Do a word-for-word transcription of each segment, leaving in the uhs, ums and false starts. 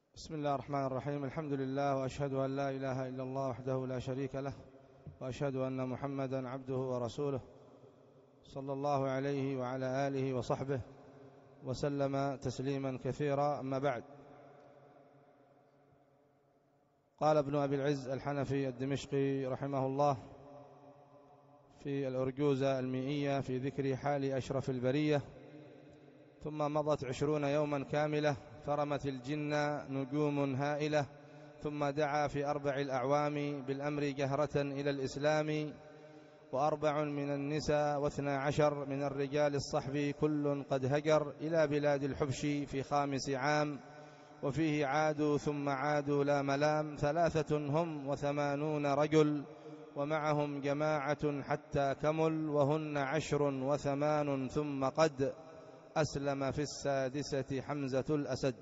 بسم الله الرحمن الرحيم. الحمد لله، وأشهد أن لا إله إلا الله وحده لا شريك له، وأشهد أن محمدا عبده ورسوله صلى الله عليه وعلى آله وصحبه وسلم تسليما كثيرا. أما بعد، قال ابن أبي العز الحنفي الدمشقي رحمه الله في الأرجوزة المئية في ذكر حال أشرف البرية: ثم مضت عشرون يوما كاملة فرمت الجن نجوم هائلة، ثم دعا في أربع الأعوام بالأمر جهرة إلى الإسلام، وأربع من النساء واثنى عشر من الرجال الصحب كل قد هجر إلى بلاد الحبش في خامس عام، وفيه عادوا ثم عادوا لا ملام، ثلاثة هم وثمانون رجل ومعهم جماعة حتى كمل، وهن عشر وثمان ثم قد أسلم في السادسة حمزة الأسد.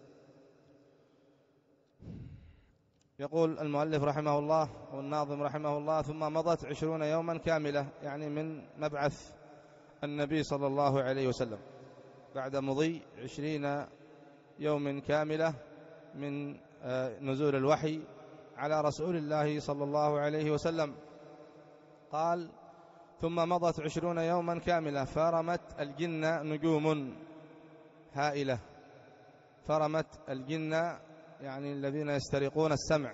يقول المؤلف رحمه الله والناظم رحمه الله: ثم مضت عشرون يوما كاملة، يعني من مبعث النبي صلى الله عليه وسلم، بعد مضي عشرين يوم كاملة من نزول الوحي على رسول الله صلى الله عليه وسلم. قال: ثم مضت عشرون يوما كاملة فرمت الجن نجوم هائلة. فرمت الجن يعني الذين يسترقون السمع،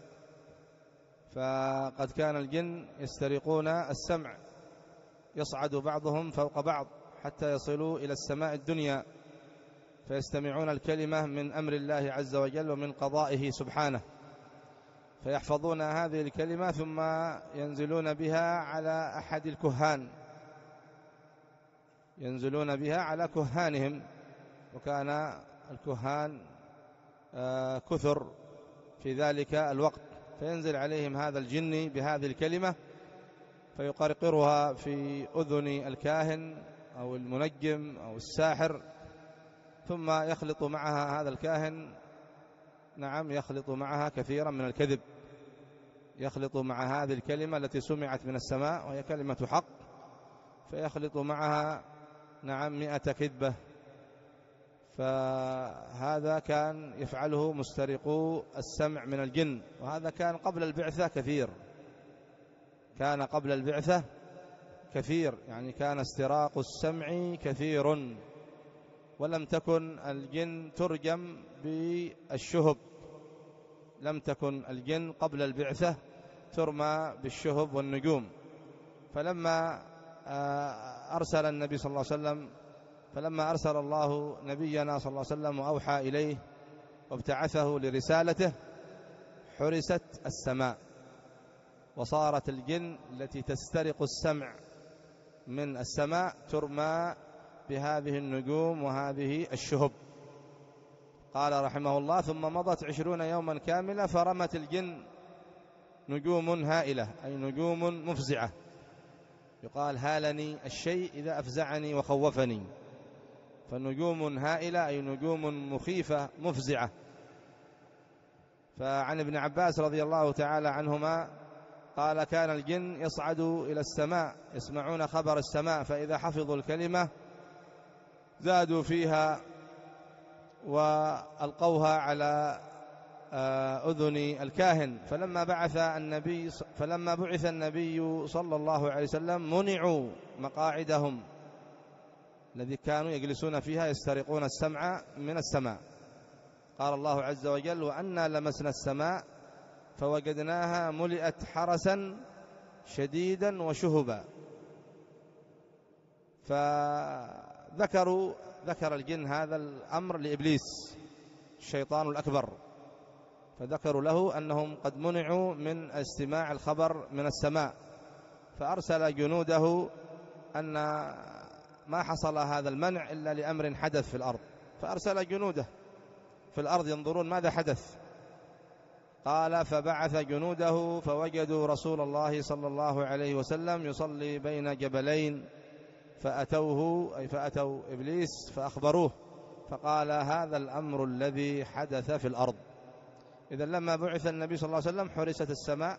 فقد كان الجن يسترقون السمع، يصعد بعضهم فوق بعض حتى يصلوا إلى السماء الدنيا، فيستمعون الكلمة من أمر الله عز وجل ومن قضائه سبحانه، فيحفظون هذه الكلمة ثم ينزلون بها على أحد الكهان، ينزلون بها على كهانهم، وكان الكهان كثر في ذلك الوقت، فينزل عليهم هذا الجن بهذه الكلمة فيقرقرها في أذن الكاهن أو المنجم أو الساحر، ثم يخلط معها هذا الكاهن نعم يخلط معها كثيرا من الكذب، يخلط مع هذه الكلمة التي سمعت من السماء وهي كلمة حق، فيخلط معها نعم مئة كذبة. فهذا كان يفعله مسترقو السمع من الجن، وهذا كان قبل البعثة كثير، كان قبل البعثة كثير، يعني كان استراق السمع كثير، ولم تكن الجن ترجم بالشهب، لم تكن الجن قبل البعثة ترمى بالشهب والنجوم. فلما أرسل النبي صلى الله عليه وسلم فلما أرسل الله نبينا صلى الله عليه وسلم وأوحى إليه وابتعثه لرسالته، حرست السماء، وصارت الجن التي تسترق السمع من السماء ترمى بهذه النجوم وهذه الشهب. قال رحمه الله: ثم مضت عشرون يوما كاملة فرمت الجن نجوم هائلة، أي نجوم مفزعة. يقال: هالني الشيء إذا أفزعني وخوفني، فنجوم هائلة أي نجوم مخيفة مفزعة. فعن ابن عباس رضي الله تعالى عنهما قال: كان الجن يصعد إلى السماء يسمعون خبر السماء، فإذا حفظوا الكلمة زادوا فيها وألقوها على أذن الكاهن. فلما بعث النبي فلما بعث النبي صلى الله عليه وسلم منعوا مقاعدهم الذي كانوا يجلسون فيها يسترقون السمع من السماء. قال الله عز وجل: وأنا لمسنا السماء فوجدناها ملئت حرسا شديدا وشهبا. فذكروا ذكر الجن هذا الأمر لإبليس الشيطان الأكبر، فذكروا له أنهم قد منعوا من استماع الخبر من السماء، فأرسل جنوده أن ما حصل هذا المنع إلا لأمر حدث في الأرض، فأرسل جنوده في الأرض ينظرون ماذا حدث. قال: فبعث جنوده فوجدوا رسول الله صلى الله عليه وسلم يصلي بين جبلين، فأتوه أي فأتوا إبليس فأخبروه، فقال: هذا الأمر الذي حدث في الأرض. إذن لما بعث النبي صلى الله عليه وسلم حرست السماء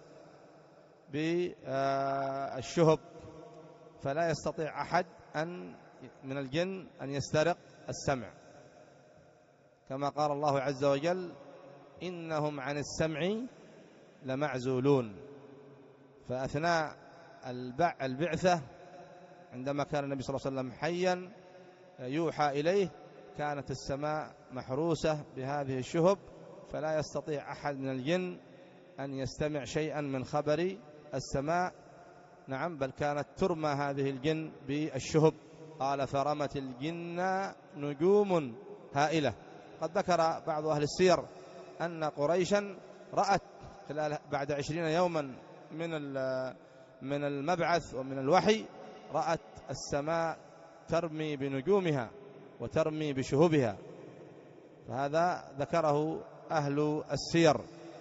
بالشهب، فلا يستطيع أحد أن من الجن أن يسترق السمع، كما قال الله عز وجل: إنهم عن السمع لمعزولون. فأثناء البعثة عندما كان النبي صلى الله عليه وسلم حيا يوحى إليه كانت السماء محروسة بهذه الشهب، فلا يستطيع أحد من الجن أن يستمع شيئا من خبر السماء. نعم، بل كانت ترمى هذه الجن بالشهب. قال فرمت الجن نجوم هائلة. قد ذكر بعض أهل السير أن قريشا رأت خلال بعد عشرين يوما من من المبعث ومن الوحي، رأت السماء ترمي بنجومها وترمي بشهبها. فهذا ذكره أهل السير.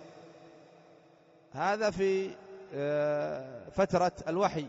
هذا في فترة الوحي،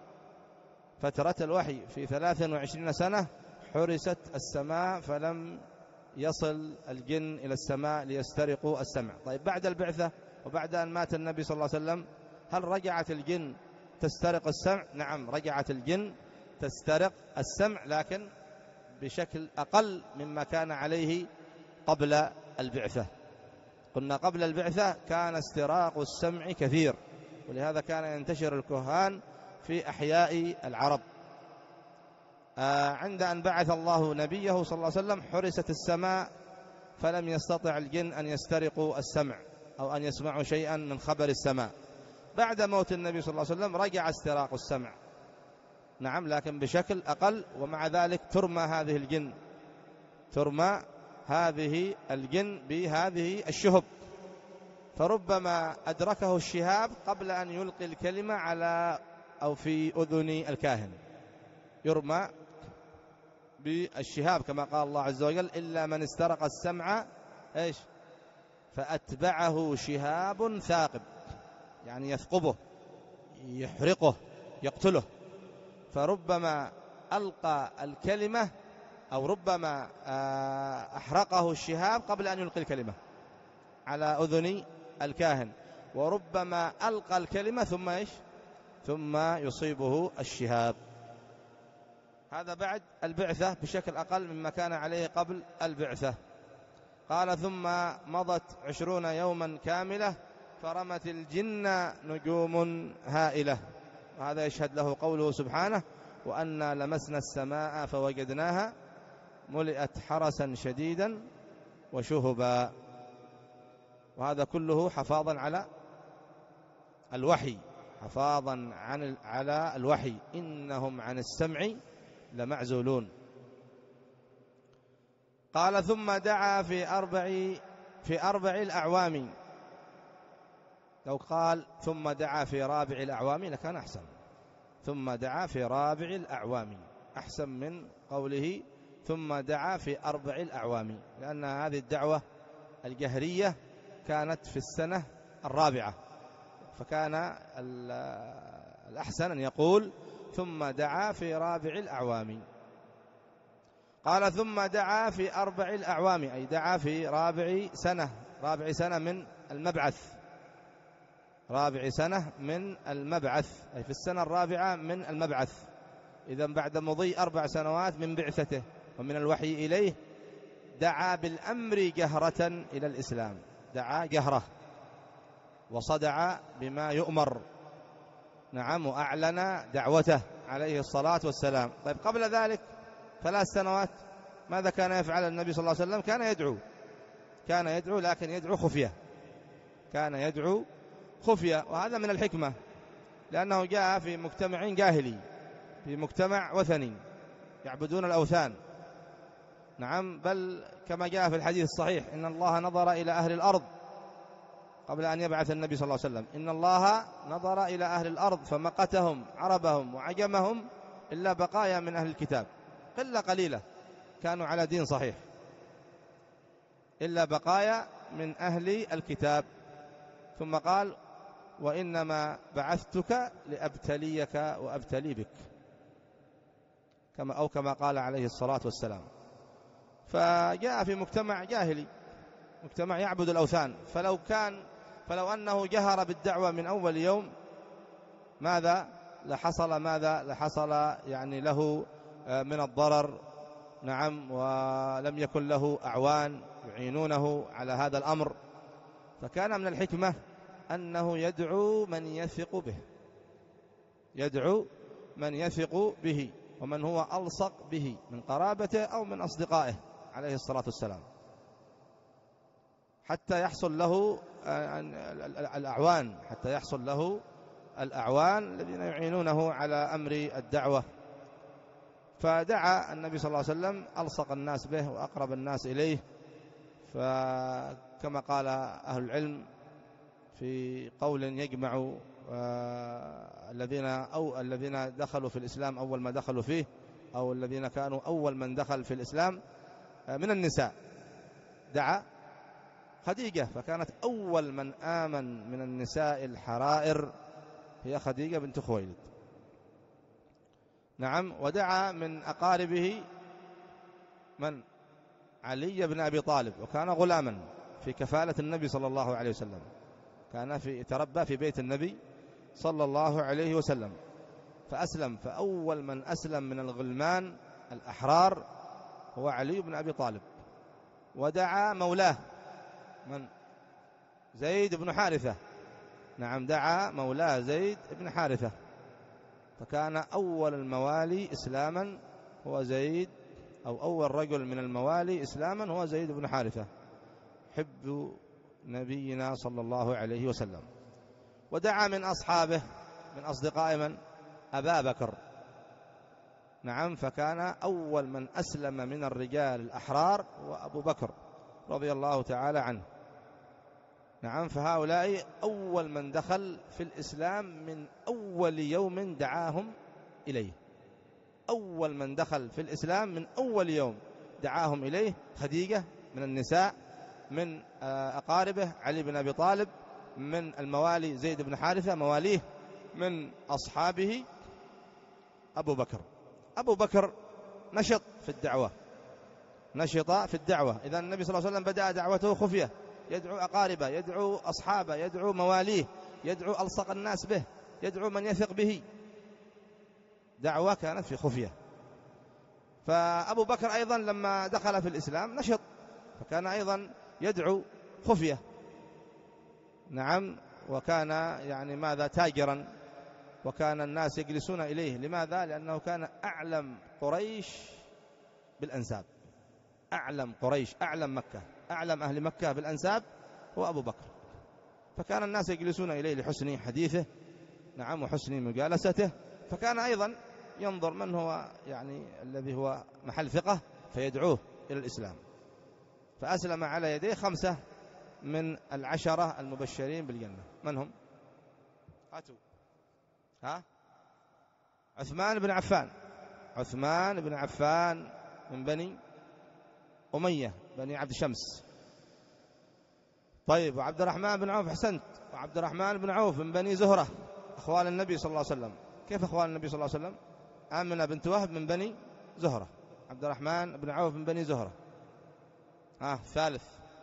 فترة الوحي في ثلاث وعشرين سنة حرست السماء فلم يصل الجن إلى السماء ليسترقوا السمع. طيب بعد البعثة وبعد أن مات النبي صلى الله عليه وسلم هل رجعت الجن تسترق السمع؟ نعم، رجعت الجن تسترق السمع، لكن بشكل أقل مما كان عليه قبل البعثة. قلنا قبل البعثة كان استراق السمع كثير، ولهذا كان ينتشر الكهان في أحياء العرب. آه عند أن بعث الله نبيه صلى الله عليه وسلم حرست السماء فلم يستطع الجن أن يسترقوا السمع أو أن يسمعوا شيئا من خبر السماء. بعد موت النبي صلى الله عليه وسلم رجع استراق السمع، نعم، لكن بشكل أقل. ومع ذلك ترمى هذه الجن ترمى هذه الجن بهذه الشهب، فربما أدركه الشهاب قبل أن يلقي الكلمة على أو في أذن الكاهن. يرمى بالشهاب كما قال الله عز وجل إلا من استرق السمع إيش فأتبعه شهاب ثاقب، يعني يثقبه يحرقه يقتله. فربما ألقى الكلمة أو ربما أحرقه الشهاب قبل أن يلقي الكلمة على أذن الكاهن، وربما ألقى الكلمة ثم إيش ثم يصيبه الشهاب. هذا بعد البعثة بشكل أقل مما كان عليه قبل البعثة. قال ثم مضت عشرون يوما كاملة فرمت الجن نجوم هائلة. وهذا يشهد له قوله سبحانه وأنا لمسنا السماء فوجدناها ملئت حرسا شديدا وشهبا. وهذا كله حفاظا على الوحي، حفاظا عن على الوحي. إنهم عن السمع لمعزولون. قال ثم دعا في أربع في أربع الأعوام. لو قال ثم دعا في رابع الأعوام لكان أحسن. ثم دعا في رابع الأعوام أحسن من قوله ثم دعا في أربع الأعوام، لأن هذه الدعوة الجهرية كانت في السنة الرابعة، فكان الأحسن أن يقول ثم دعا في رابع الأعوام. قال ثم دعا في أربع الأعوام، أي دعا في رابع سنة رابع سنة من المبعث رابع سنة من المبعث أي في السنة الرابعة من المبعث. إذن بعد مضي أربع سنوات من بعثته ومن الوحي إليه دعا بالأمر جهرة إلى الإسلام، دعا جهرة وصدع بما يؤمر، نعم، وأعلن دعوته عليه الصلاة والسلام. طيب قبل ذلك ثلاث سنوات ماذا كان يفعل النبي صلى الله عليه وسلم؟ كان يدعو كان يدعو لكن يدعو خفية كان يدعو خفية وهذا من الحكمة، لأنه جاء في مجتمع جاهلي، في مجتمع وثني يعبدون الأوثان. نعم، بل كما جاء في الحديث الصحيح إن الله نظر إلى أهل الأرض قبل أن يبعث النبي صلى الله عليه وسلم، إن الله نظر إلى أهل الأرض فمقتهم عربهم وعجمهم إلا بقايا من أهل الكتاب، قلة قليلة كانوا على دين صحيح، إلا بقايا من أهل الكتاب. ثم قال وإنما بعثتك لأبتليك وأبتلي بك، كما أو كما قال عليه الصلاة والسلام. فجاء في مجتمع جاهلي، مجتمع يعبد الأوثان، فلو كان فلو أنه جهر بالدعوة من أول يوم ماذا لحصل ماذا لحصل يعني له من الضرر، نعم، ولم يكن له أعوان يعينونه على هذا الأمر. فكان من الحكمة أنه يدعو من يثق به، يدعو من يثق به ومن هو ألصق به من قرابته أو من أصدقائه عليه الصلاة والسلام، حتى يحصل له الأعوان حتى يحصل له الأعوان الذين يعينونه على أمر الدعوة. فدعا النبي صلى الله عليه وسلم ألصق الناس به وأقرب الناس إليه، فكما قال أهل العلم في قول يجمع الذين أو الذين دخلوا في الإسلام أول ما دخلوا فيه، أو الذين كانوا أول من دخل في الإسلام من النساء، دعا خديجة، فكانت أول من آمن من النساء الحرائر هي خديجة بنت خويلد. نعم. ودعا من أقاربه من علي بن أبي طالب، وكان غلاما في كفالة النبي صلى الله عليه وسلم، كان في تربى في بيت النبي صلى الله عليه وسلم فأسلم. فأول من أسلم من الغلمان الأحرار هو علي بن أبي طالب. ودعا مولاه من زيد بن حارثة. نعم، دعا مولاه زيد بن حارثة، فكان أول الموالي إسلاما هو زيد، أو أول رجل من الموالي إسلاما هو زيد بن حارثة حب نبينا صلى الله عليه وسلم. ودعا من أصحابه من أصدقاء من أبا بكر. نعم، فكان أول من أسلم من الرجال الأحرار هو أبو بكر رضي الله تعالى عنه. نعم، فهؤلاء أول من دخل في الإسلام من أول يوم دعاهم إليه، أول من دخل في الإسلام من أول يوم دعاهم إليه. خديجة من النساء، من أقاربه علي بن أبي طالب، من الموالي زيد بن حارثة مواليه، من أصحابه أبو بكر. أبو بكر نشط في الدعوة، نشط في الدعوة. إذا النبي صلى الله عليه وسلم بدأ دعوته خفية، يدعو أقاربه، يدعو أصحابه، يدعو مواليه، يدعو ألصق الناس به، يدعو من يثق به. دعوة كانت في خفية. فأبو بكر أيضا لما دخل في الإسلام نشط، فكان أيضا يدعو خفية. نعم، وكان يعني ماذا تاجرا، وكان الناس يجلسون إليه. لماذا؟ لأنه كان أعلم قريش بالأنساب، أعلم قريش، أعلم مكة، أعلم أهل مكة بالأنساب هو أبو بكر، فكان الناس يجلسون إليه لحسن حديثه. نعم، وحسن مجالسته. فكان أيضا ينظر من هو يعني الذي هو محل ثقة فيدعوه إلى الإسلام. فأسلم على يديه خمسة من العشرة المبشرين بالجنة. من هم؟ هاتوا. ها؟ عثمان بن عفان. عثمان بن عفان من بني أمية بني عبد شمس. طيب، وعبد الرحمن بن عوف. حسنت. وعبد الرحمن بن عوف من بني زهرة أخوال النبي صلى الله عليه وسلم. كيف أخوال النبي صلى الله عليه وسلم؟ آمنة بنت وهب من بني زهرة، عبد الرحمن بن عوف من بني زهرة. ها آه. ثالث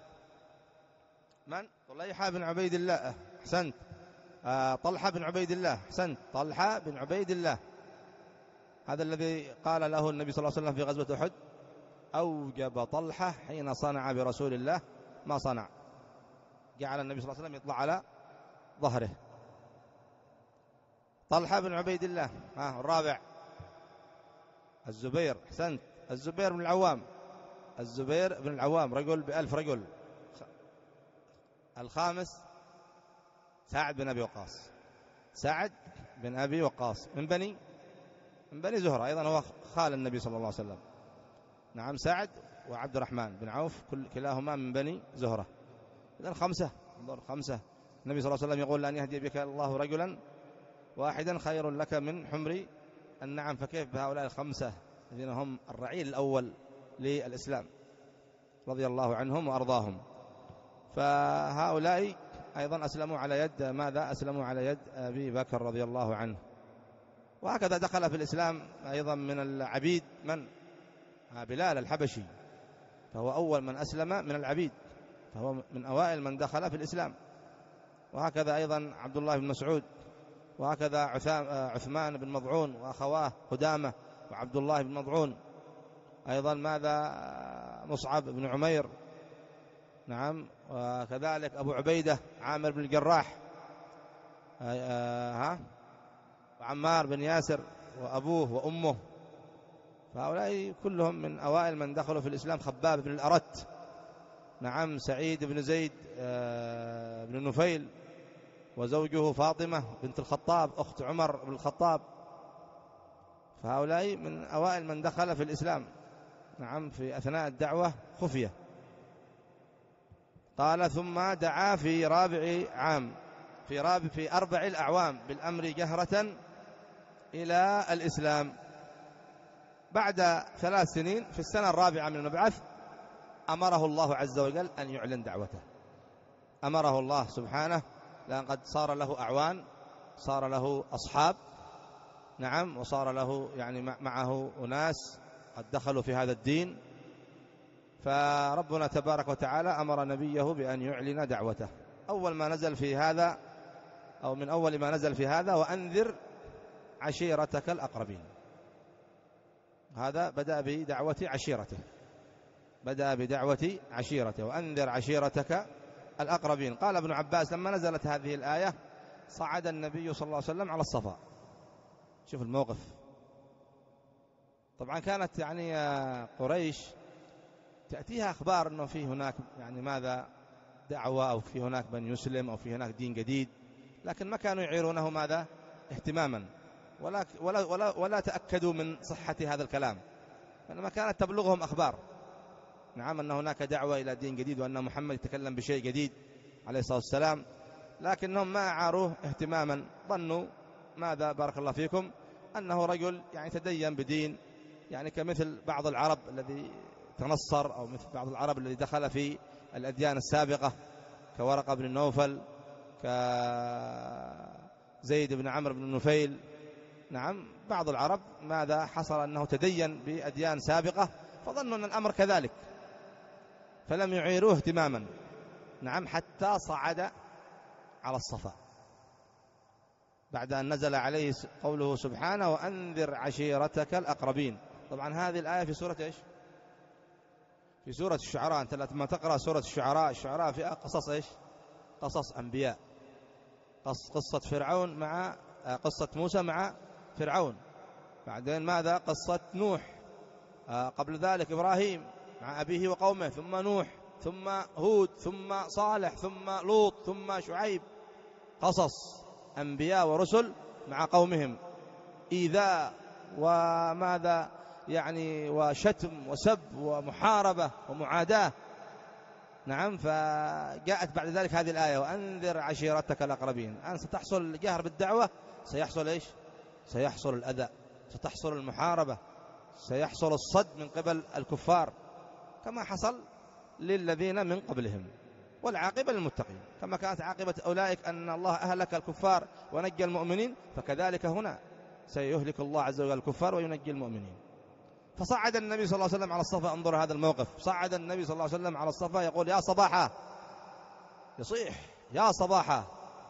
من؟ طليحة بن عبيد الله. حسنت. آه. طلحة بن عبيد الله. حسنت. طلحة بن عبيد الله، هذا الذي قال له النبي صلى الله عليه وسلم في غزوة أحد: أوجب طلحة حين صنع برسول الله ما صنع. جعل النبي صلى الله عليه وسلم يطلع على ظهره. طلحة بن عبيد الله. ها الرابع الزبير. حسنت. الزبير بن العوام. الزبير بن العوام رجل بألف رجل. الخامس سعد بن أبي وقاص. سعد بن أبي وقاص من بني من بني زهرة، أيضا هو خال النبي صلى الله عليه وسلم. نعم، سعد وعبد الرحمن بن عوف كل كلاهما من بني زهرة. إذن خمسة. انظر، خمسة. النبي صلى الله عليه وسلم يقول: لأن يهدي بك الله رجلا واحدا خير لك من حمر النعم. فكيف بهؤلاء الخمسة الذين هم الرعيل الأول للإسلام رضي الله عنهم وأرضاهم؟ فهؤلاء أيضا أسلموا على يد ماذا؟ أسلموا على يد أبي بكر رضي الله عنه. وهكذا دخل في الإسلام أيضا من العبيد من؟ بلال الحبشي، فهو أول من أسلم من العبيد، فهو من أوائل من دخل في الإسلام. وهكذا أيضا عبد الله بن مسعود، وهكذا عثمان بن مضعون وأخواه قدامة وعبد الله بن مضعون. أيضا ماذا؟ مصعب بن عمير. نعم. وكذلك أبو عبيدة عامر بن الجراح، ها، وعمار بن ياسر وأبوه وأمه، فهؤلاء كلهم من أوائل من دخلوا في الإسلام. خباب بن الأرت، نعم. سعيد بن زيد بن نفيل وزوجه فاطمة بنت الخطاب أخت عمر بن الخطاب، فهؤلاء من أوائل من دخل في الإسلام، نعم، في أثناء الدعوة خفية. قال ثم دعا في رابع عام في رابع في أربع الأعوام بالأمر جهرة إلى الإسلام. بعد ثلاث سنين في السنة الرابعة من المبعث أمره الله عز وجل أن يعلن دعوته. أمره الله سبحانه، لأن قد صار له أعوان، صار له أصحاب، نعم، وصار له يعني معه أناس قد دخلوا في هذا الدين، فربنا تبارك وتعالى أمر نبيه بأن يعلن دعوته. أول ما نزل في هذا، أو من أول ما نزل في هذا: وأنذر عشيرتك الأقربين. هذا بدأ بدعوة عشيرته، بدأ بدعوة عشيرته، وأنذر عشيرتك الأقربين. قال ابن عباس: لما نزلت هذه الآية صعد النبي صلى الله عليه وسلم على الصفا. شوف الموقف. طبعا كانت يعني قريش تأتيها أخبار أنه في هناك يعني ماذا دعوة، أو في هناك من يسلم، أو في هناك دين جديد، لكن ما كانوا يعيرونه ماذا اهتماما، ولا, ولا, ولا, ولا تأكدوا من صحة هذا الكلام، فإنما كانت تبلغهم أخبار، نعم، أن هناك دعوة إلى دين جديد، وأن محمد يتكلم بشيء جديد عليه الصلاة والسلام، لكنهم ما أعاروه اهتماما. ظنوا ماذا بارك الله فيكم أنه رجل يعني تدين بدين، يعني كمثل بعض العرب الذي تنصر، أو مثل بعض العرب الذي دخل في الأديان السابقة كورقة بن نوفل، كزيد بن عمرو بن نفيل، نعم. بعض العرب ماذا حصل أنه تدين بأديان سابقة، فظنوا أن الأمر كذلك، فلم يعيروه اهتماما، نعم، حتى صعد على الصفا بعد أن نزل عليه قوله سبحانه: وأنذر عشيرتك الأقربين. طبعا هذه الآية في سورة إيش؟ في سورة الشعراء. أنت لما تقرأ سورة الشعراء، الشعراء فيها قصص إيش؟ قصص أنبياء، قصة فرعون مع قصة موسى مع فرعون، بعدين ماذا؟ قصة نوح، قبل ذلك إبراهيم مع أبيه وقومه، ثم نوح، ثم هود، ثم صالح، ثم لوط، ثم شعيب. قصص أنبياء ورسل مع قومهم، إيذاء وماذا يعني وشتم وسب ومحاربة ومعاداة، نعم. فجاءت بعد ذلك هذه الآية: وأنذر عشيرتك الأقربين. أن ستحصل الجهر بالدعوة، سيحصل إيش؟ سيحصل الأذى، ستحصل المحاربة، سيحصل الصد من قبل الكفار، كما حصل للذين من قبلهم، والعاقبة للمتقين. كما كانت عاقبة أولئك أن الله أهلك الكفار ونجى المؤمنين، فكذلك هنا سيهلك الله عز وجل الكفار وينجي المؤمنين. فصعد النبي صلى الله عليه وسلم على الصفا. انظر هذا الموقف. صعد النبي صلى الله عليه وسلم على الصفا يقول: يا صباحا، يصيح يا صباحا،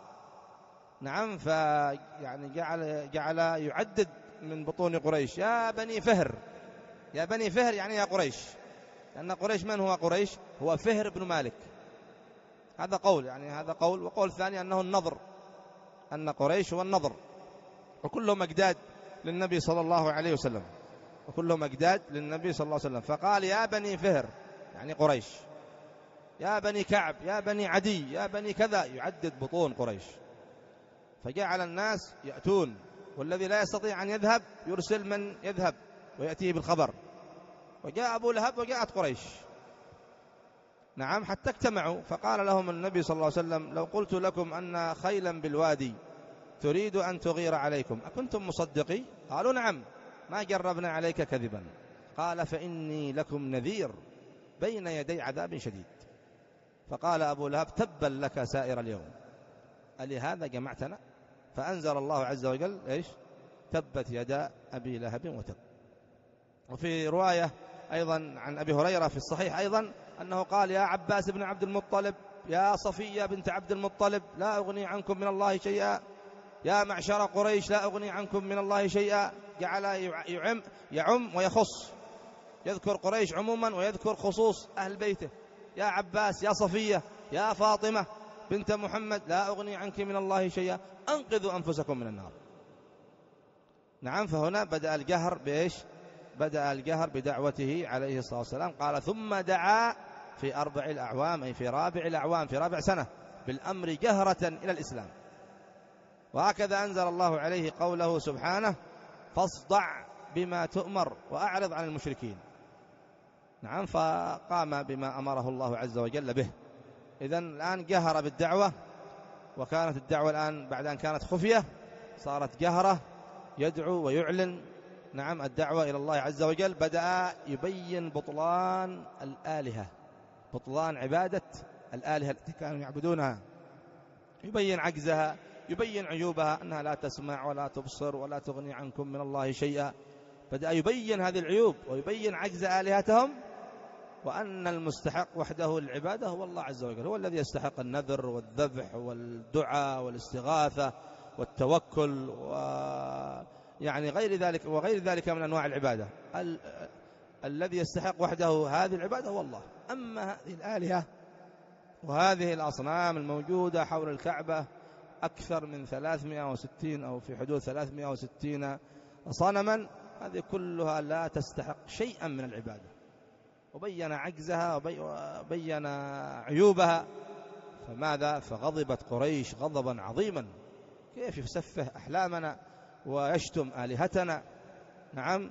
نعم. فيعني جعل جعل يعدد من بطون قريش: يا بني فهر، يا بني فهر، يعني يا قريش. لأن قريش من هو قريش؟ هو فهر بن مالك. هذا قول، يعني هذا قول. وقول ثاني أنه النضر، أن قريش هو النضر، وكلهم أجداد للنبي صلى الله عليه وسلم، وكلهم أجداد للنبي صلى الله عليه وسلم. فقال: يا بني فهر، يعني قريش، يا بني كعب، يا بني عدي، يا بني كذا، يعدد بطون قريش. فجعل الناس يأتون، والذي لا يستطيع أن يذهب يرسل من يذهب ويأتيه بالخبر. وجاء أبو لهب وجاءت قريش، نعم، حتى اجتمعوا. فقال لهم النبي صلى الله عليه وسلم: لو قلت لكم أن خيلا بالوادي تريد أن تغير عليكم أكنتم مصدقي؟ قالوا: نعم، ما جربنا عليك كذبا. قال: فإني لكم نذير بين يدي عذاب شديد. فقال أبو لهب: تبا لك سائر اليوم، ألهذا جمعتنا؟ فأنزل الله عز وجل إيش؟ تبت يدا أبي لهب وتب. وفي رواية أيضا عن أبي هريرة في الصحيح أيضا أنه قال: يا عباس بن عبد المطلب، يا صفية بنت عبد المطلب، لا أغني عنكم من الله شيئا، يا معشر قريش لا أغني عنكم من الله شيئا. جعل يعم, يعم ويخص، يذكر قريش عموما ويذكر خصوص أهل بيته، يا عباس، يا صفية، يا فاطمة بنت محمد، لا أغني عنك من الله شيئا، أنقذوا أنفسكم من النار. نعم، فهنا بدأ الجهر بإيش؟ بدأ الجهر بدعوته عليه الصلاة والسلام. قال ثم دعا في أربع الأعوام، أي في رابع الأعوام، في رابع سنة، بالأمر جهرة إلى الإسلام. وهكذا أنزل الله عليه قوله سبحانه: فاصدع بما تؤمر وأعرض عن المشركين. نعم، فقام بما أمره الله عز وجل به. إذن الآن جهر بالدعوة، وكانت الدعوة الآن بعد أن كانت خفية صارت جهرة، يدعو ويعلن. نعم، الدعوة إلى الله عز وجل. بدأ يبين بطلان الآلهة، بطلان عبادة الآلهة التي كانوا يعبدونها، يبين عجزها، يبين عيوبها، أنها لا تسمع ولا تبصر ولا تغني عنكم من الله شيئا. بدأ يبين هذه العيوب ويبين عجز آلهتهم، وأن المستحق وحده للعبادة هو الله عز وجل، هو الذي يستحق النذر والذبح والدعاء والاستغاثة والتوكل ويعني غير ذلك وغير ذلك من أنواع العبادة. ال... الذي يستحق وحده هذه العبادة هو الله. أما هذه الآلهة وهذه الأصنام الموجودة حول الكعبة أكثر من ثلاثمائة وستين أو في حدود ثلاثمائة وستين صنما، هذه كلها لا تستحق شيئا من العبادة، وبين عجزها وبين عيوبها. فماذا؟ فغضبت قريش غضبا عظيما، كيف يسفه أحلامنا ويشتم آلهتنا. نعم،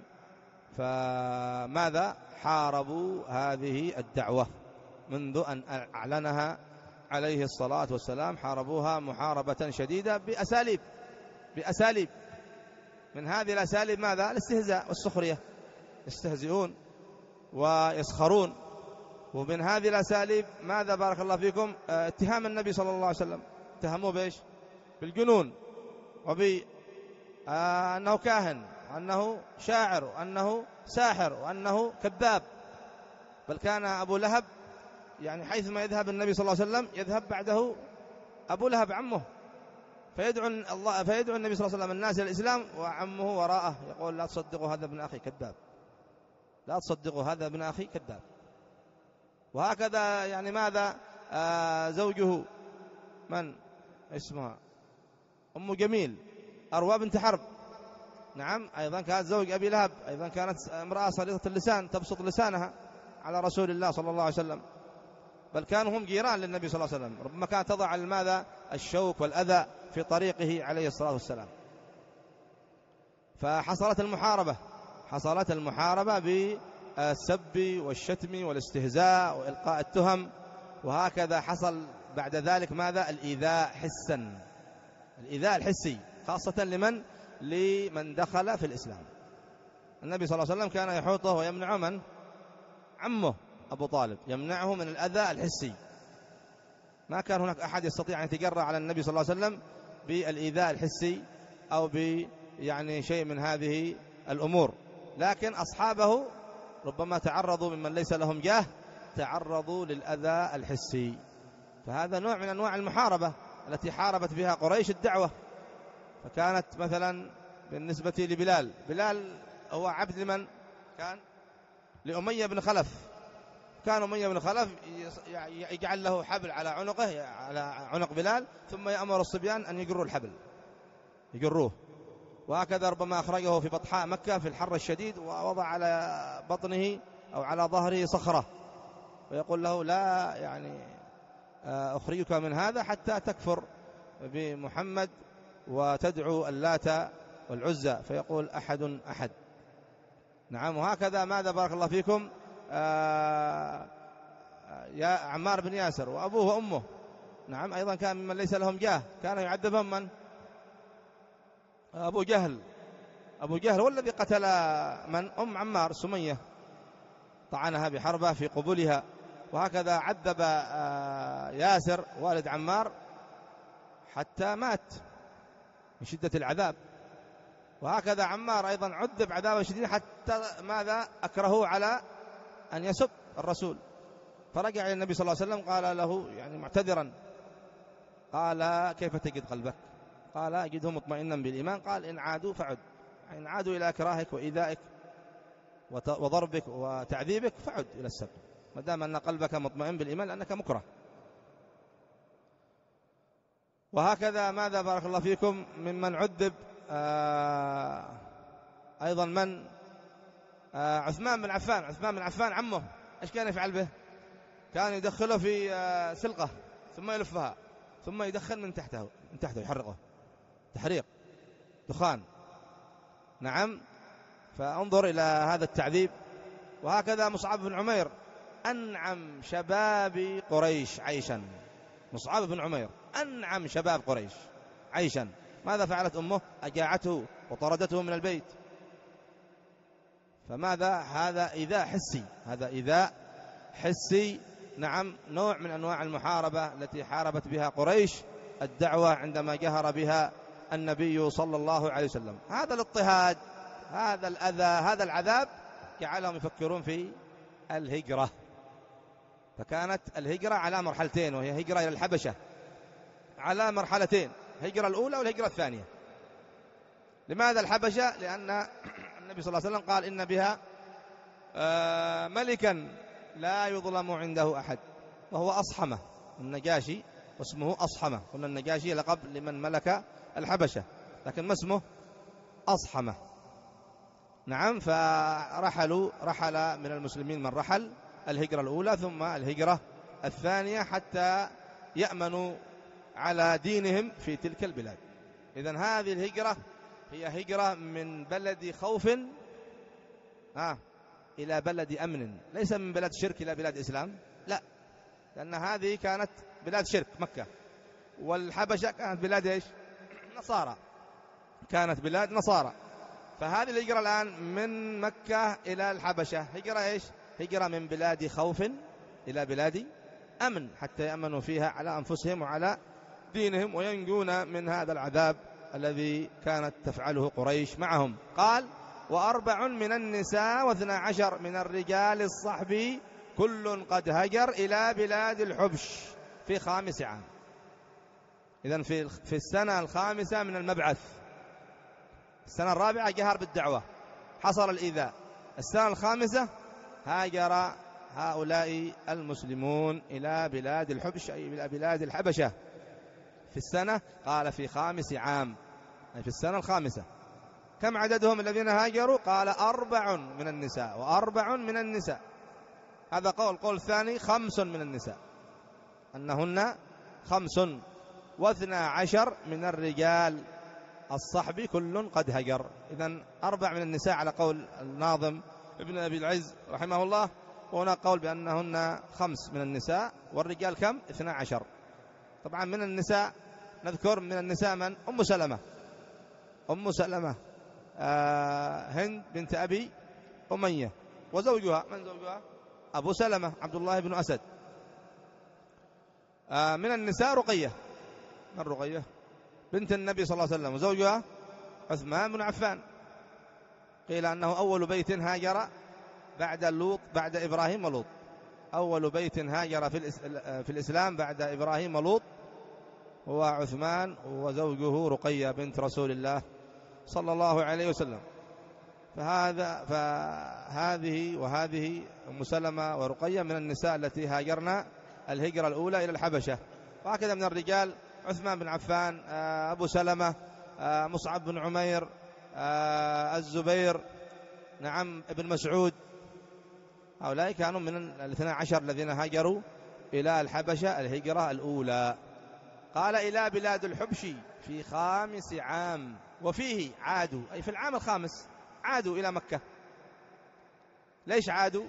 فماذا؟ حاربوا هذه الدعوة منذ أن أعلنها عليه الصلاة والسلام، حاربوها محاربة شديدة بأساليب بأساليب من هذه الأساليب ماذا؟ الاستهزاء والسخرية، يستهزئون ويسخرون. ومن هذه الأساليب ماذا بارك الله فيكم؟ اتهام النبي صلى الله عليه وسلم، اتهموه بإيش؟ بالجنون، وبأنه كاهن، وأنه شاعر، وأنه ساحر، وأنه كذاب. بل كان أبو لهب يعني حيثما يذهب النبي صلى الله عليه وسلم يذهب بعده أبو لهب عمه، فيدعو الله فيدعو النبي صلى الله عليه وسلم الناس إلى الإسلام وعمه وراءه يقول: لا تصدقوا هذا ابن أخي كذاب، لا تصدقوا هذا ابن أخي كذاب. وهكذا يعني ماذا؟ آه زوجه من اسمها أم جميل، أروى بنت حرب. نعم، أيضا كانت زوج أبي لهب، أيضا كانت امرأة صليطة اللسان تبسط لسانها على رسول الله صلى الله عليه وسلم. بل كانوا هم جيران للنبي صلى الله عليه وسلم، ربما كانت تضع الماذا؟ الشوك والأذى في طريقه عليه الصلاة والسلام. فحصلت المحاربة، حصلت المحاربة بالسب والشتم والاستهزاء وإلقاء التهم. وهكذا حصل بعد ذلك ماذا؟ الإيذاء حسا، الإيذاء الحسي، خاصة لمن؟ لمن دخل في الإسلام. النبي صلى الله عليه وسلم كان يحوطه ويمنع من؟ عمه أبو طالب، يمنعه من الأذى الحسي. ما كان هناك أحد يستطيع أن يتجرأ على النبي صلى الله عليه وسلم بالإيذاء الحسي أو ب يعني شيء من هذه الأمور. لكن أصحابه ربما تعرضوا ممن ليس لهم جاه، تعرضوا للأذى الحسي. فهذا نوع من أنواع المحاربة التي حاربت بها قريش الدعوة. فكانت مثلا بالنسبة لبلال، بلال هو عبد لمن كان؟ لأمية بن خلف. كان أمية بن خلف يجعل له حبل على عنقه، على عنق بلال، ثم يأمر الصبيان أن يجروا الحبل، يجروه. وهكذا ربما أخرجه في بطحاء مكة في الحر الشديد ووضع على بطنه أو على ظهره صخرة، ويقول له: لا يعني أخرجك من هذا حتى تكفر بمحمد وتدعو اللات والعزى. فيقول: أحد أحد. نعم. وهكذا ماذا بارك الله فيكم؟ آه يا عمار بن ياسر وأبوه وأمه. نعم، أيضا كان ممن ليس لهم جاه، كان يعذبهم من؟ أبو جهل. أبو جهل هو الذي قتل من؟ أم عمار سمية، طعنها بحربة في قبولها. وهكذا عذب آه ياسر والد عمار حتى مات من شدة العذاب. وهكذا عمار أيضا عذب عذابا شديدا حتى ماذا؟ أكرهه على أن يسب الرسول. فرجع إلى النبي صلى الله عليه وسلم قال له يعني معتذرا، قال: كيف تجد قلبك؟ قال: أجده مطمئنا بالإيمان. قال: إن عادوا فعد، إن عادوا إلى إكراهك وإيذائك وضربك وتعذيبك فعد إلى السب. ما دام أن قلبك مطمئن بالإيمان لأنك مكره. وهكذا ماذا بارك الله فيكم ممن عذب آه أيضا من آه عثمان بن عفان. عثمان بن عفان عمه إيش كان يفعل به؟ كان يدخله في آه سلقة ثم يلفها ثم يدخل من تحته من تحته يحرقه تحريق دخان. نعم، فانظر إلى هذا التعذيب. وهكذا مصعب بن عمير أنعم شباب قريش عيشا. مصعب بن عمير أنعم شباب قريش عيشا. ماذا فعلت أمه؟ أجاعته وطردته من البيت. فماذا؟ هذا إيذاء حسي، هذا إيذاء حسي. نعم، نوع من أنواع المحاربة التي حاربت بها قريش الدعوة عندما جهر بها النبي صلى الله عليه وسلم. هذا الاضطهاد، هذا الأذى، هذا العذاب جعلهم يفكرون في الهجرة. فكانت الهجرة على مرحلتين، وهي هجرة إلى الحبشة على مرحلتين، الهجرة الأولى والهجرة الثانية. لماذا الحبشة؟ لأن النبي صلى الله عليه وسلم قال إن بها ملكا لا يظلم عنده أحد، وهو أصحمة النجاشي، واسمه أصحمة. قلنا النجاشي لقب لمن ملك الحبشة، لكن ما اسمه؟ أصحمة. نعم، فرحلوا رحل من المسلمين من رحل الهجرة الأولى ثم الهجرة الثانية حتى يأمنوا على دينهم في تلك البلاد. إذن هذه الهجرة هي هجرة من بلد خوف آه إلى بلد أمن، ليس من بلد شرك إلى بلاد إسلام، لا، لأن هذه كانت بلاد شرك مكة، والحبشة كانت بلاد إيش؟ نصارى، كانت بلاد نصارى. فهذه الهجرة الآن من مكة إلى الحبشة هجرة إيش؟ هجرة من بلاد خوف إلى بلاد أمن، حتى يأمنوا فيها على أنفسهم وعلى دينهم وينجون من هذا العذاب الذي كانت تفعله قريش معهم. قال: وأربع من النساء واثنى عشر من الرجال الصحب كل قد هجر إلى بلاد الحبش في خامس عام. إذن في في السنة الخامسة من المبعث، السنة الرابعة جهر بالدعوة، حصل الإيذاء. السنة الخامسة هاجر هؤلاء المسلمون إلى بلاد الحبش، أي إلى بلاد الحبشة. في السنة، قال في خامس عام، أي في السنة الخامسة. كم عددهم الذين هاجروا؟ قال أربع من النساء وأربع من النساء. هذا قول. قول الثاني خمس من النساء، أنهن خمس، واثنى عشر من الرجال الصحب كل قد هجر. إذن أربع من النساء على قول الناظم ابن أبي العز رحمه الله، وهنا قول بأنهن خمس من النساء، والرجال كم؟ اثنى عشر. طبعا من النساء نذكر من النساء من؟ أم سلمة، أم سلمة آه هند بنت أبي أمية، وزوجها من زوجها؟ أبو سلمة عبد الله بن أسد. آه من النساء رقية، من رقية؟ بنت النبي صلى الله عليه وسلم، وزوجها عثمان بن عفان. قيل أنه أول بيت هاجر بعد لوط، بعد إبراهيم ولوط، أول بيت هاجر في, في الإسلام بعد إبراهيم ولوط هو عثمان وزوجه رقية بنت رسول الله صلى الله عليه وسلم. فهذا فهذه وهذه أم سلمة ورقية من النساء التي هاجرنا الهجرة الأولى إلى الحبشة. وهكذا من الرجال عثمان بن عفان، أبو سلمة، مصعب بن عمير، الزبير، نعم، ابن مسعود. هؤلاء كانوا من الاثنى عشر الذين هاجروا إلى الحبشة الهجرة الأولى. قال: إلى بلاد الحبش في خامس عام، وفيه عادوا، أي في العام الخامس عادوا إلى مكة. ليش عادوا؟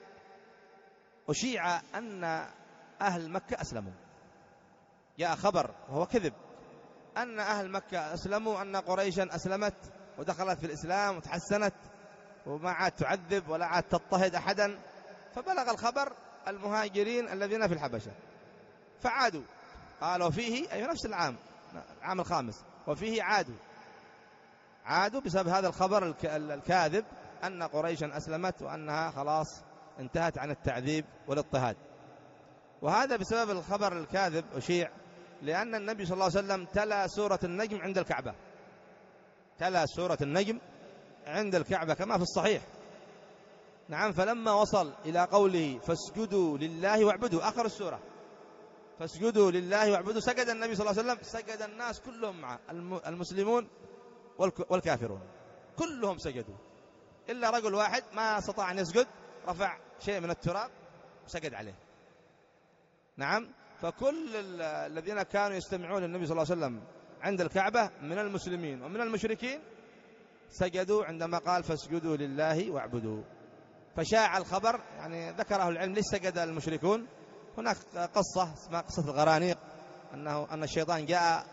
أشيع أن أهل مكة أسلموا، جاء خبر وهو كذب أن أهل مكة أسلموا، أن قريشا أسلمت ودخلت في الإسلام وتحسنت وما عاد تعذب ولا عاد تضطهد أحدا. فبلغ الخبر المهاجرين الذين في الحبشة فعادوا. قالوا فيه، أي نفس العام، العام الخامس، وفيه عادوا، عادوا بسبب هذا الخبر الكاذب أن قريشا أسلمت وأنها خلاص انتهت عن التعذيب والاضطهاد. وهذا بسبب الخبر الكاذب أشيع لأن النبي صلى الله عليه وسلم تلا سورة النجم عند الكعبة، تلا سورة النجم عند الكعبة كما في الصحيح. نعم. فلما وصل إلى قوله فاسجدوا لله واعبدوا آخر السورة، فاسجدوا لله واعبدوا، سجد النبي صلى الله عليه وسلم، سجد الناس كلهم معه، المسلمون والكافرون كلهم سجدوا إلا رجل واحد ما استطاع أن يسجد، رفع شيء من التراب وسجد عليه. نعم. فكل الذين كانوا يستمعون للنبي صلى الله عليه وسلم عند الكعبة من المسلمين ومن المشركين سجدوا عندما قال فاسجدوا لله واعبدوا. فشاع الخبر، يعني ذكره العلم ليش سجد المشركون. هناك قصة اسمها قصة الغرانيق، أنه أن الشيطان جاء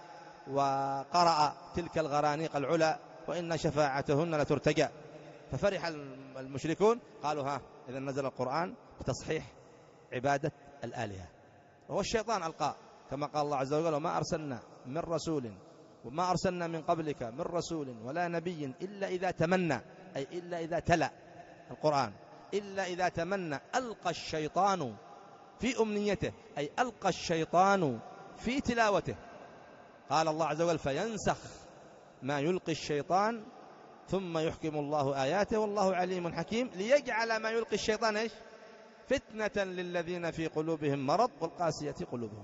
وقرأ تلك الغرانيق العلا وإن شفاعتهن لترتجى، ففرح المشركون قالوا ها إذا نزل القرآن بتصحيح عبادة الآلهة. وهو الشيطان ألقى، كما قال الله عز وجل وما أرسلنا من رسول وما أرسلنا من قبلك من رسول ولا نبي إلا إذا تمنى، أي إلا إذا تلا القرآن، إلا إذا تمنى ألقى الشيطان في أمنيته، أي ألقى الشيطان في تلاوته. قال الله عز وجل فينسخ ما يلقي الشيطان ثم يحكم الله آياته والله عليم حكيم، ليجعل ما يلقي الشيطان إيش؟ فتنة للذين في قلوبهم مرض والقاسية قلوبهم.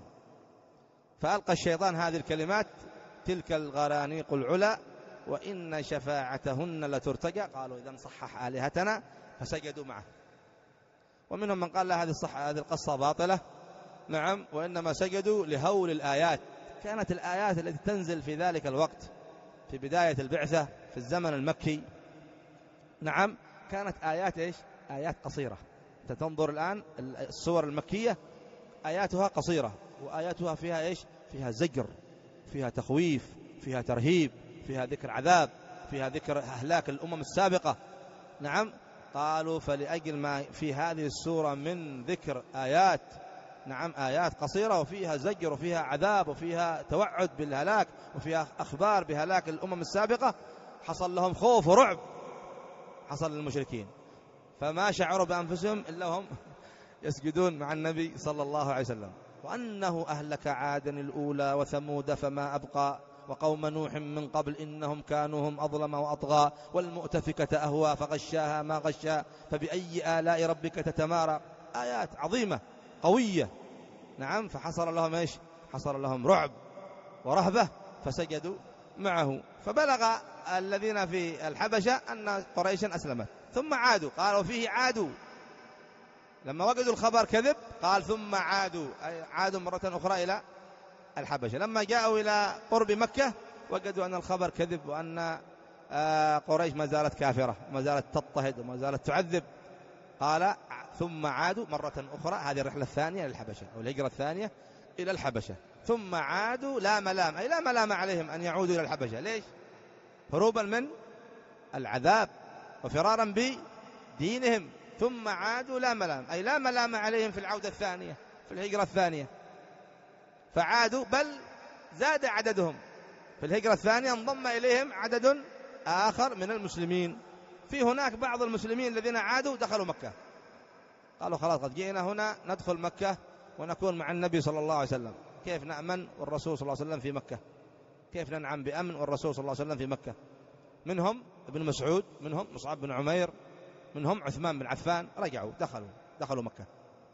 فألقى الشيطان هذه الكلمات تلك الغرانيق العلا وإن شفاعتهن لترتجى، قالوا إذا صحح آلهتنا فسجدوا معه. ومنهم من قال لا هذه الصحة هذه القصة باطلة، نعم، وإنما سجدوا لهول الآيات. كانت الآيات التي تنزل في ذلك الوقت في بداية البعثة في الزمن المكي، نعم، كانت آيات إيش؟ آيات قصيرة. أنت تنظر الآن السور المكية آياتها قصيرة، وآياتها فيها إيش؟ فيها زجر، فيها تخويف، فيها ترهيب، فيها ذكر عذاب، فيها ذكر أهلاك الأمم السابقة. نعم. قالوا فلأجل ما في هذه السورة من ذكر آيات، نعم، آيات قصيرة وفيها زجر وفيها عذاب وفيها توعد بالهلاك وفيها أخبار بهلاك الأمم السابقة، حصل لهم خوف ورعب، حصل للمشركين، فما شعروا بأنفسهم إلا هم يسجدون مع النبي صلى الله عليه وسلم. وأنه أهلك عادا الأولى وثمود فما أبقى وقوم نوح من قبل إنهم كانوا هم أظلم وأطغى والمؤتفكة أهوى فغشاها ما غشا فبأي آلاء ربك تتمارى. آيات عظيمة قوية، نعم. فحصل لهم إيش؟ حصل لهم رعب ورهبة فسجدوا معه. فبلغ الذين في الحبشة أن قريشا أسلمت ثم عادوا، قالوا فيه عادوا لما وجدوا الخبر كذب، قال ثم عادوا، أي عادوا مرة أخرى إلى الحبشة. لما جاءوا إلى قرب مكة وجدوا أن الخبر كذب وأن قريش ما زالت كافرة وما زالت تضطهد وما زالت تعذب، قال ثم عادوا مرة أخرى. هذه الرحلة الثانية للحبشة أو الهجرة الثانية إلى الحبشة. ثم عادوا لا ملام، أي لا ملام عليهم أن يعودوا إلى الحبشة. ليش؟ هروبا من العذاب وفرارا بدينهم. ثم عادوا لا ملام، أي لا ملام عليهم في العودة الثانية في الهجرة الثانية. فعادوا بل زاد عددهم في الهجرة الثانية، انضم إليهم عدد آخر من المسلمين. في هناك بعض المسلمين الذين عادوا دخلوا مكة، قالوا خلاص قد جئنا هنا ندخل مكة ونكون مع النبي صلى الله عليه وسلم. كيف نأمن والرسول صلى الله عليه وسلم في مكة؟ كيف ننعم بأمن والرسول صلى الله عليه وسلم في مكة؟ منهم ابن مسعود، منهم مصعب بن عمير، منهم عثمان بن عفان، رجعوا دخلوا دخلوا مكة.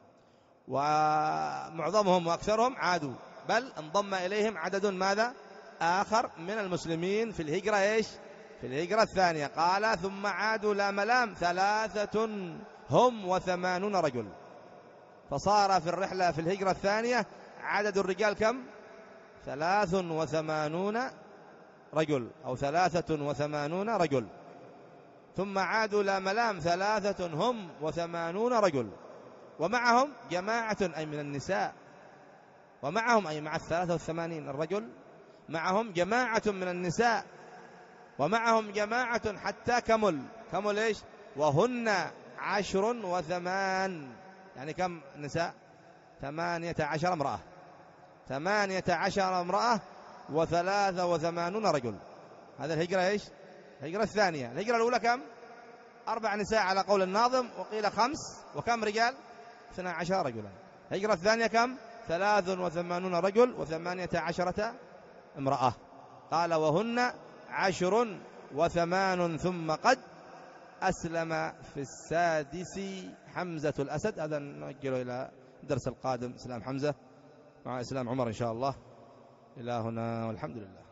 ومعظمهم وأكثرهم عادوا، بل انضم إليهم عدد ماذا؟ آخر من المسلمين في الهجرة إيش؟ في الهجرة الثانية. قال ثم عادوا لا ملام ثلاثة هم وثمانون رجل. فصار في الرحلة في الهجرة الثانية عدد الرجال كم؟ ثلاث وثمانون رجل أو ثلاثة وثمانون رجل. ثم عادوا لا ملام ثلاثة هم وثمانون رجل، ومعهم جماعة أي من النساء، ومعهم أي مع الثلاثة والثمانين الرجل معهم جماعة من النساء، ومعهم جماعة حتى كمل كمل إيش؟ وهن عشر وثمان، يعني كم نساء؟ ثمانية عشر امرأة، ثمانية عشر امرأة وثلاثة وثمانون رجل. هذا الهجرة إيش؟ الهجرة الثانية. الهجرة الأولى كم؟ أربع نساء على قول الناظم، وقيل خمس، وكم رجال؟ اثنا عشر رجلا. الهجرة الثانية كم؟ ثلاث وثمانون رجل وثمانية عشرة امرأة. قال وهن عشر وثمان ثم قد أسلم في السادس حمزة الأسد. هذا نؤجله إلى الدرس القادم، إسلام حمزة مع إسلام عمر إن شاء الله. إلى هنا والحمد لله.